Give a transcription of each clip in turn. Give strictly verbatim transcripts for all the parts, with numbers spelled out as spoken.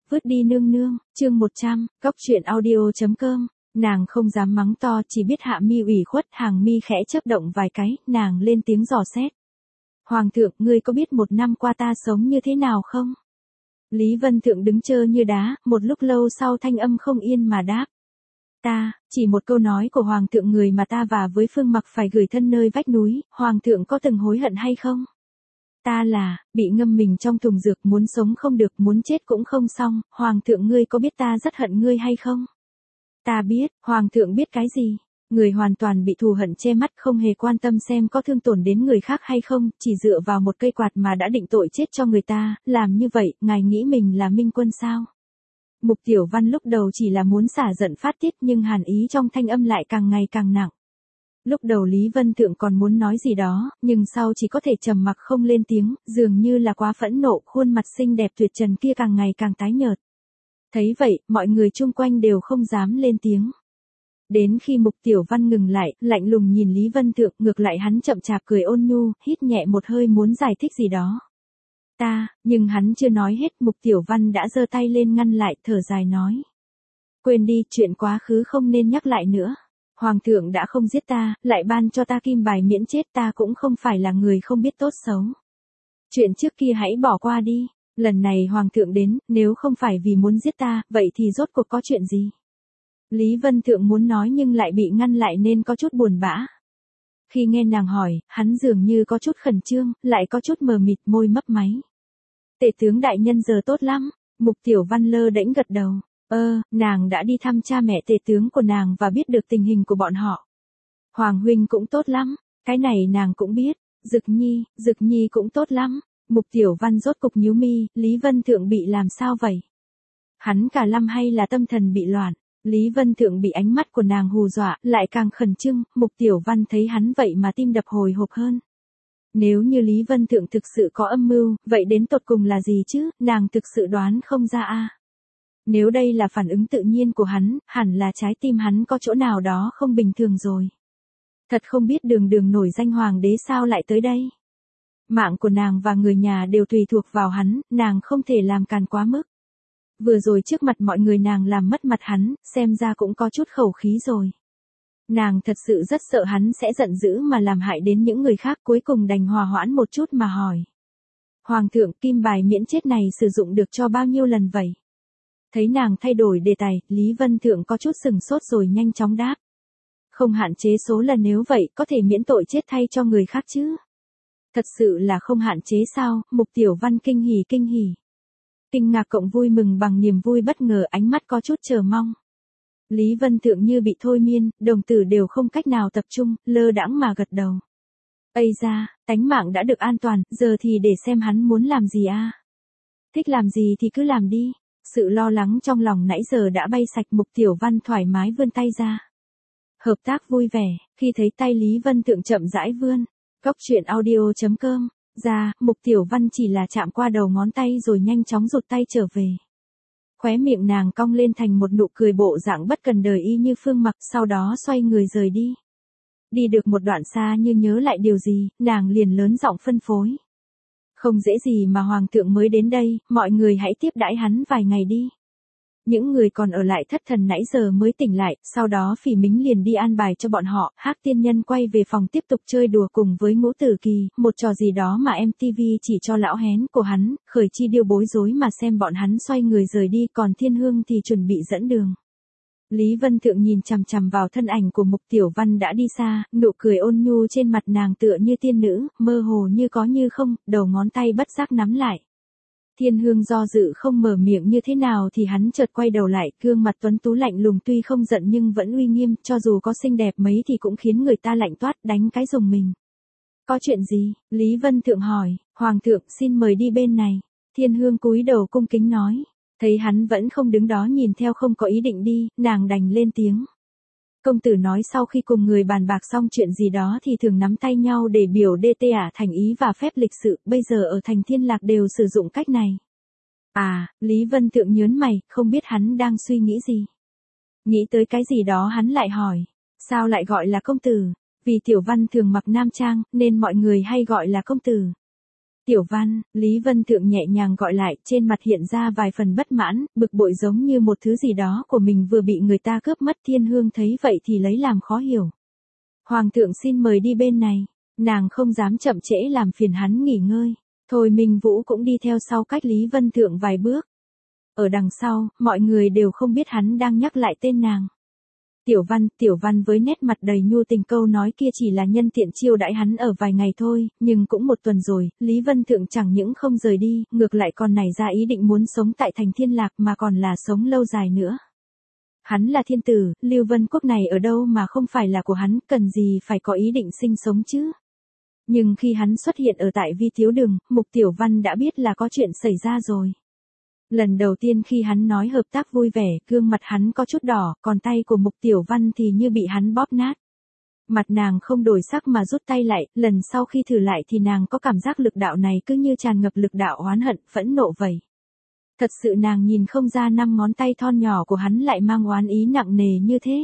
vứt đi nương nương, chương một trăm, góc truyện audio.com, nàng không dám mắng to chỉ biết hạ mi ủy khuất, hàng mi khẽ chớp động vài cái, nàng lên tiếng dò xét. Hoàng thượng, ngươi có biết một năm qua ta sống như thế nào không? Lý Vân Thượng đứng trơ như đá, một lúc lâu sau thanh âm không yên mà đáp. Ta, chỉ một câu nói của Hoàng thượng người mà ta và với Phương Mặc phải gửi thân nơi vách núi, Hoàng thượng có từng hối hận hay không? Ta là, bị ngâm mình trong thùng dược, muốn sống không được, muốn chết cũng không xong, Hoàng thượng ngươi có biết ta rất hận ngươi hay không? Ta biết, Hoàng thượng biết cái gì? Người hoàn toàn bị thù hận che mắt, không hề quan tâm xem có thương tổn đến người khác hay không, chỉ dựa vào một cây quạt mà đã định tội chết cho người ta, làm như vậy, ngài nghĩ mình là minh quân sao? Mục Tiểu Văn lúc đầu chỉ là muốn xả giận phát tiết nhưng hàn ý trong thanh âm lại càng ngày càng nặng. Lúc đầu Lý Vân Thượng còn muốn nói gì đó, nhưng sau chỉ có thể trầm mặc không lên tiếng, dường như là quá phẫn nộ, khuôn mặt xinh đẹp tuyệt trần kia càng ngày càng tái nhợt. Thấy vậy, mọi người chung quanh đều không dám lên tiếng. Đến khi Mục Tiểu Văn ngừng lại, lạnh lùng nhìn Lý Vân Thượng, ngược lại hắn chậm chạp cười ôn nhu, hít nhẹ một hơi muốn giải thích gì đó. Ta, nhưng hắn chưa nói hết, Mục Tiểu Văn đã giơ tay lên ngăn lại, thở dài nói. Quên đi, chuyện quá khứ không nên nhắc lại nữa. Hoàng thượng đã không giết ta, lại ban cho ta kim bài miễn chết, ta cũng không phải là người không biết tốt xấu. Chuyện trước kia hãy bỏ qua đi, lần này Hoàng thượng đến, nếu không phải vì muốn giết ta, vậy thì rốt cuộc có chuyện gì? Lý Vân Thượng muốn nói nhưng lại bị ngăn lại nên có chút buồn bã. Khi nghe nàng hỏi, hắn dường như có chút khẩn trương, lại có chút mờ mịt, môi mấp máy. Tể tướng đại nhân giờ tốt lắm, Mục Tiểu Văn lơ đễnh gật đầu. Ơ, nàng đã đi thăm cha mẹ tể tướng của nàng và biết được tình hình của bọn họ. Hoàng huynh cũng tốt lắm, cái này nàng cũng biết. Dực Nhi, Dực Nhi cũng tốt lắm. Mục Tiểu Văn rốt cục nhíu mi, Lý Vân Thượng bị làm sao vậy? Hắn cả lâm hay là tâm thần bị loạn? Lý Vân Thượng bị ánh mắt của nàng hù dọa, lại càng khẩn trương, Mục Tiểu Văn thấy hắn vậy mà tim đập hồi hộp hơn. Nếu như Lý Vân Thượng thực sự có âm mưu, vậy đến tột cùng là gì chứ, nàng thực sự đoán không ra a. Nếu đây là phản ứng tự nhiên của hắn, hẳn là trái tim hắn có chỗ nào đó không bình thường rồi. Thật không biết đường đường nổi danh hoàng đế sao lại tới đây. Mạng của nàng và người nhà đều tùy thuộc vào hắn, nàng không thể làm càn quá mức. Vừa rồi trước mặt mọi người nàng làm mất mặt hắn, xem ra cũng có chút khẩu khí rồi. Nàng thật sự rất sợ hắn sẽ giận dữ mà làm hại đến những người khác, cuối cùng đành hòa hoãn một chút mà hỏi. Hoàng thượng, kim bài miễn chết này sử dụng được cho bao nhiêu lần vậy? Thấy nàng thay đổi đề tài, Lý Vân Thượng có chút sừng sốt rồi nhanh chóng đáp. Không hạn chế số lần, nếu vậy có thể miễn tội chết thay cho người khác chứ? Thật sự là không hạn chế sao? Mục Tiểu Văn kinh hỉ kinh hỉ. Kinh ngạc cộng vui mừng bằng niềm vui bất ngờ, ánh mắt có chút chờ mong. Lý Vân Thượng như bị thôi miên, đồng tử đều không cách nào tập trung, lơ đãng mà gật đầu. Ây da, tánh mạng đã được an toàn, giờ thì để xem hắn muốn làm gì a. Thích làm gì thì cứ làm đi. Sự lo lắng trong lòng nãy giờ đã bay sạch, Mục Tiểu Văn thoải mái vươn tay ra. Hợp tác vui vẻ, khi thấy tay Lý Vân Thượng chậm rãi vươn. Góc truyện audio.com, ra, Mục Tiểu Văn chỉ là chạm qua đầu ngón tay rồi nhanh chóng rụt tay trở về. Khóe miệng nàng cong lên thành một nụ cười bộ dạng bất cần đời y như Phương Mặc, sau đó xoay người rời đi. Đi được một đoạn xa như nhớ lại điều gì, nàng liền lớn giọng phân phối. Không dễ gì mà Hoàng thượng mới đến đây, mọi người hãy tiếp đãi hắn vài ngày đi. Những người còn ở lại thất thần nãy giờ mới tỉnh lại, sau đó Phỉ Mính liền đi an bài cho bọn họ. Hắc Tiên Nhân quay về phòng tiếp tục chơi đùa cùng với Ngũ Tử Kỳ, một trò gì đó mà em tê vê chỉ cho lão hén của hắn, Khởi Chi Điêu bối rối mà xem bọn hắn xoay người rời đi, còn Thiên Hương thì chuẩn bị dẫn đường. Lý Vân Thượng nhìn chằm chằm vào thân ảnh của Mục Tiểu Văn đã đi xa, nụ cười ôn nhu trên mặt nàng tựa như tiên nữ, mơ hồ như có như không, đầu ngón tay bất giác nắm lại. Thiên Hương do dự không mở miệng như thế nào thì hắn chợt quay đầu lại, gương mặt tuấn tú lạnh lùng, tuy không giận nhưng vẫn uy nghiêm, cho dù có xinh đẹp mấy thì cũng khiến người ta lạnh toát, đánh cái rùng mình. Có chuyện gì? Lý Vân Thượng hỏi. Hoàng thượng xin mời đi bên này. Thiên Hương cúi đầu cung kính nói. Thấy hắn vẫn không đứng đó nhìn theo không có ý định đi, nàng đành lên tiếng. Công tử nói sau khi cùng người bàn bạc xong chuyện gì đó thì thường nắm tay nhau để biểu đê tê ả thành ý và phép lịch sự, bây giờ ở thành Thiên Lạc đều sử dụng cách này. À, Lý Vân Thượng nhớn mày, không biết hắn đang suy nghĩ gì. Nghĩ tới cái gì đó hắn lại hỏi, sao lại gọi là công tử? Vì Tiểu Văn thường mặc nam trang, nên mọi người hay gọi là công tử. Tiểu Văn, Lý Vân Thượng nhẹ nhàng gọi lại, trên mặt hiện ra vài phần bất mãn, bực bội giống như một thứ gì đó của mình vừa bị người ta cướp mất. Thiên Hương thấy vậy thì lấy làm khó hiểu. Hoàng thượng xin mời đi bên này, nàng không dám chậm trễ làm phiền hắn nghỉ ngơi. Thôi Minh Vũ cũng đi theo sau cách Lý Vân Thượng vài bước. Ở đằng sau, mọi người đều không biết hắn đang nhắc lại tên nàng. Tiểu Văn, Tiểu Văn với nét mặt đầy nhu tình câu nói kia chỉ là nhân tiện chiêu đãi hắn ở vài ngày thôi, nhưng cũng một tuần rồi, Lý Vân Thượng chẳng những không rời đi, ngược lại còn nảy ra ý định muốn sống tại thành Thiên Lạc mà còn là sống lâu dài nữa. Hắn là thiên tử, Lưu Vân Quốc này ở đâu mà không phải là của hắn, cần gì phải có ý định sinh sống chứ. Nhưng khi hắn xuất hiện ở tại Vi Tiếu Đường, Mục Tiểu Văn đã biết là có chuyện xảy ra rồi. Lần đầu tiên khi hắn nói hợp tác vui vẻ, gương mặt hắn có chút đỏ, còn tay của Mục Tiểu Văn thì như bị hắn bóp nát. Mặt nàng không đổi sắc mà rút tay lại, lần sau khi thử lại thì nàng có cảm giác lực đạo này cứ như tràn ngập lực đạo oán hận, phẫn nộ vậy. Thật sự nàng nhìn không ra năm ngón tay thon nhỏ của hắn lại mang oán ý nặng nề như thế.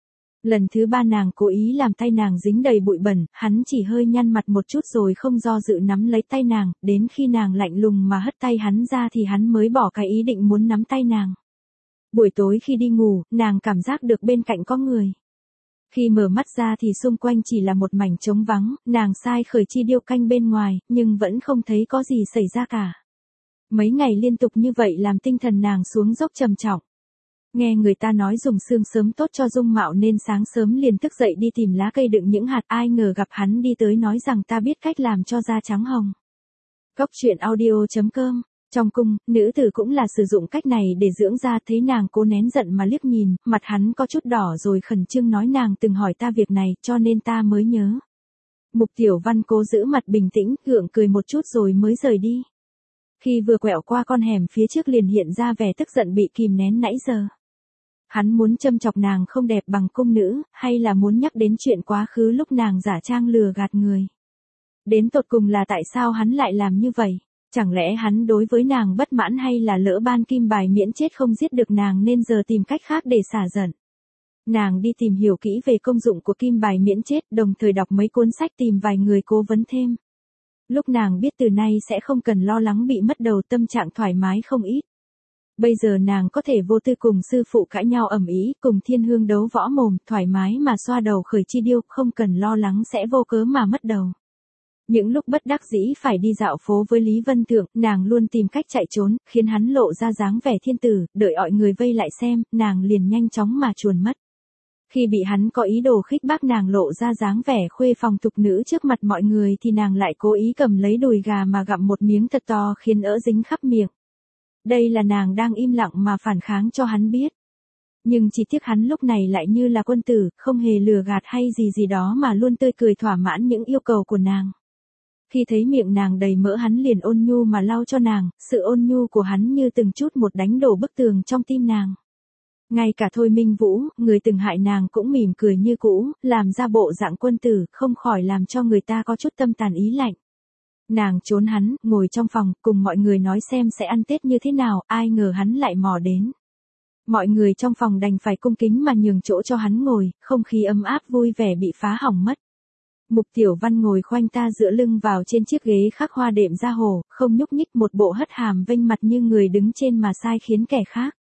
Lần thứ ba nàng cố ý làm tay nàng dính đầy bụi bẩn, hắn chỉ hơi nhăn mặt một chút rồi không do dự nắm lấy tay nàng, đến khi nàng lạnh lùng mà hất tay hắn ra thì hắn mới bỏ cái ý định muốn nắm tay nàng. Buổi tối khi đi ngủ, nàng cảm giác được bên cạnh có người. Khi mở mắt ra thì xung quanh chỉ là một mảnh trống vắng, nàng sai khởi chi điêu canh bên ngoài, nhưng vẫn không thấy có gì xảy ra cả. Mấy ngày liên tục như vậy làm tinh thần nàng xuống dốc trầm trọng. Nghe người ta nói dùng xương sớm tốt cho dung mạo nên sáng sớm liền thức dậy đi tìm lá cây đựng những hạt, ai ngờ gặp hắn đi tới nói rằng ta biết cách làm cho da trắng hồng. Góc truyện audio chấm com. Trong cung, nữ tử cũng là sử dụng cách này để dưỡng da, thấy nàng cố nén giận mà liếc nhìn, mặt hắn có chút đỏ rồi khẩn trương nói nàng từng hỏi ta việc này cho nên ta mới nhớ. Mục Tiểu Văn cố giữ mặt bình tĩnh, gượng cười một chút rồi mới rời đi. Khi vừa quẹo qua con hẻm phía trước liền hiện ra vẻ tức giận bị kìm nén nãy giờ. Hắn muốn châm chọc nàng không đẹp bằng cung nữ, hay là muốn nhắc đến chuyện quá khứ lúc nàng giả trang lừa gạt người. Đến tột cùng là tại sao hắn lại làm như vậy? Chẳng lẽ hắn đối với nàng bất mãn hay là lỡ ban kim bài miễn chết không giết được nàng nên giờ tìm cách khác để xả giận? Nàng đi tìm hiểu kỹ về công dụng của kim bài miễn chết, đồng thời đọc mấy cuốn sách tìm vài người cố vấn thêm. Lúc nàng biết từ nay sẽ không cần lo lắng bị mất đầu, tâm trạng thoải mái không ít. Bây giờ nàng có thể vô tư cùng sư phụ cãi nhau ầm ĩ, cùng Thiên Hương đấu võ mồm, thoải mái mà xoa đầu khởi chi điêu, không cần lo lắng sẽ vô cớ mà mất đầu. Những lúc bất đắc dĩ phải đi dạo phố với Lý Vân Thượng, nàng luôn tìm cách chạy trốn, khiến hắn lộ ra dáng vẻ thiên tử, đợi mọi người vây lại xem, nàng liền nhanh chóng mà chuồn mất. Khi bị hắn có ý đồ khích bác nàng lộ ra dáng vẻ khuê phòng tục nữ trước mặt mọi người thì nàng lại cố ý cầm lấy đùi gà mà gặm một miếng thật to khiến ỡ dính khắp miệng. Đây là nàng đang im lặng mà phản kháng cho hắn biết. Nhưng chỉ tiếc hắn lúc này lại như là quân tử, không hề lừa gạt hay gì gì đó mà luôn tươi cười thỏa mãn những yêu cầu của nàng. Khi thấy miệng nàng đầy mỡ hắn liền ôn nhu mà lau cho nàng, sự ôn nhu của hắn như từng chút một đánh đổ bức tường trong tim nàng. Ngay cả Thôi Minh Vũ, người từng hại nàng cũng mỉm cười như cũ, làm ra bộ dạng quân tử, không khỏi làm cho người ta có chút tâm tàn ý lạnh. Nàng trốn hắn, ngồi trong phòng, cùng mọi người nói xem sẽ ăn Tết như thế nào, ai ngờ hắn lại mò đến. Mọi người trong phòng đành phải cung kính mà nhường chỗ cho hắn ngồi, không khí ấm áp vui vẻ bị phá hỏng mất. Mục Tiểu Văn ngồi khoanh ta dựa lưng vào trên chiếc ghế khắc hoa đệm da hồ, không nhúc nhích, một bộ hất hàm vênh mặt như người đứng trên mà sai khiến kẻ khác.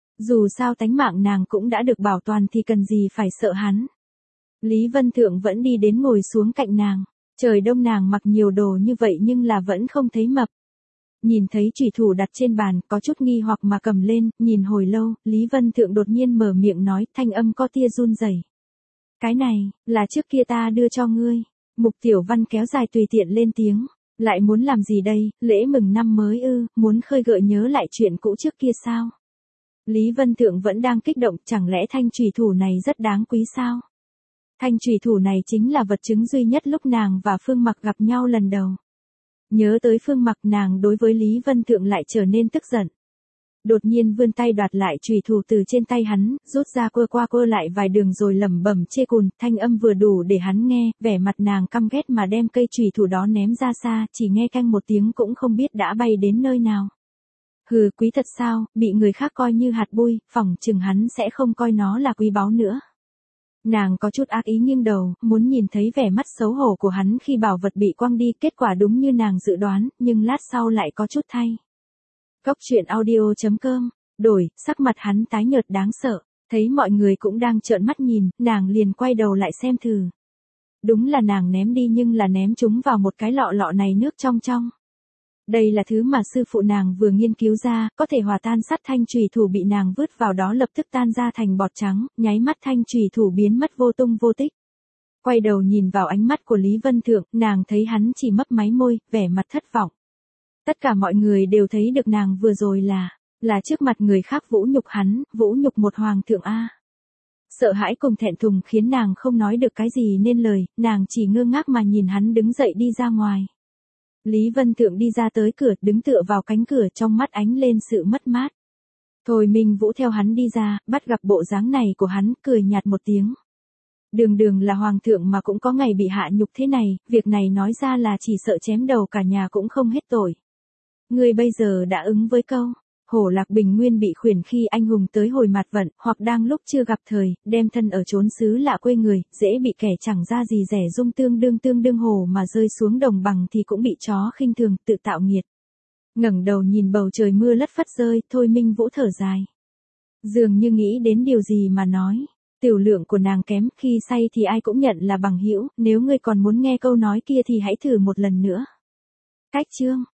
Dù sao tánh mạng nàng cũng đã được bảo toàn thì cần gì phải sợ hắn. Lý Vân Thượng vẫn đi đến ngồi xuống cạnh nàng. Trời đông nàng mặc nhiều đồ như vậy nhưng là vẫn không thấy mập. Nhìn thấy chủy thủ đặt trên bàn, có chút nghi hoặc mà cầm lên, nhìn hồi lâu, Lý Vân Thượng đột nhiên mở miệng nói, thanh âm có tia run rẩy. Cái này, là trước kia ta đưa cho ngươi. Mục Tiểu Văn kéo dài tùy tiện lên tiếng. Lại muốn làm gì đây, lễ mừng năm mới ư, muốn khơi gợi nhớ lại chuyện cũ trước kia sao? Lý Vân Thượng vẫn đang kích động, chẳng lẽ thanh chủy thủ này rất đáng quý sao? Thanh chủy thủ này chính là vật chứng duy nhất lúc nàng và Phương Mặc gặp nhau lần đầu. Nhớ tới Phương Mặc, nàng đối với Lý Vân Thượng lại trở nên tức giận. Đột nhiên vươn tay đoạt lại chủy thủ từ trên tay hắn, rút ra quơ qua quơ lại vài đường rồi lẩm bẩm chê cùn, thanh âm vừa đủ để hắn nghe, vẻ mặt nàng căm ghét mà đem cây chủy thủ đó ném ra xa, chỉ nghe canh một tiếng cũng không biết đã bay đến nơi nào. Hừ, quý thật sao, bị người khác coi như hạt bụi, phỏng chừng hắn sẽ không coi nó là quý báu nữa. Nàng có chút ác ý nghiêng đầu, muốn nhìn thấy vẻ mắt xấu hổ của hắn khi bảo vật bị quăng đi, kết quả đúng như nàng dự đoán, nhưng lát sau lại có chút thay. Cốc truyện audio chấm com, đổi, sắc mặt hắn tái nhợt đáng sợ, thấy mọi người cũng đang trợn mắt nhìn, nàng liền quay đầu lại xem thử. Đúng là nàng ném đi nhưng là ném chúng vào một cái lọ lọ này nước trong trong. Đây là thứ mà sư phụ nàng vừa nghiên cứu ra, có thể hòa tan sắt, thanh chùy thủ bị nàng vứt vào đó lập tức tan ra thành bọt trắng, nháy mắt thanh chùy thủ biến mất vô tung vô tích. Quay đầu nhìn vào ánh mắt của Lý Vân Thượng, nàng thấy hắn chỉ mấp máy môi, vẻ mặt thất vọng. Tất cả mọi người đều thấy được nàng vừa rồi là, là trước mặt người khác vũ nhục hắn, vũ nhục một hoàng thượng A. Sợ hãi cùng thẹn thùng khiến nàng không nói được cái gì nên lời, nàng chỉ ngơ ngác mà nhìn hắn đứng dậy đi ra ngoài. Lý Vân Thượng đi ra tới cửa, đứng tựa vào cánh cửa, trong mắt ánh lên sự mất mát. Thôi Minh Vũ theo hắn đi ra, bắt gặp bộ dáng này của hắn, cười nhạt một tiếng. Đường đường là hoàng thượng mà cũng có ngày bị hạ nhục thế này, việc này nói ra là chỉ sợ chém đầu cả nhà cũng không hết tội. Ngươi bây giờ đã ứng với câu, Hổ Lạc Bình Nguyên bị khuyển khi anh hùng tới hồi mạt vận, hoặc đang lúc chưa gặp thời, đem thân ở chốn xứ lạ quê người, dễ bị kẻ chẳng ra gì rẻ dung tương đương tương đương hồ mà rơi xuống đồng bằng thì cũng bị chó khinh thường, tự tạo nghiệt. Ngẩng đầu nhìn bầu trời mưa lất phất rơi, Thôi Minh Vũ thở dài. Dường như nghĩ đến điều gì mà nói, tiểu lượng của nàng kém, khi say thì ai cũng nhận là bằng hữu, nếu ngươi còn muốn nghe câu nói kia thì hãy thử một lần nữa. Cách chương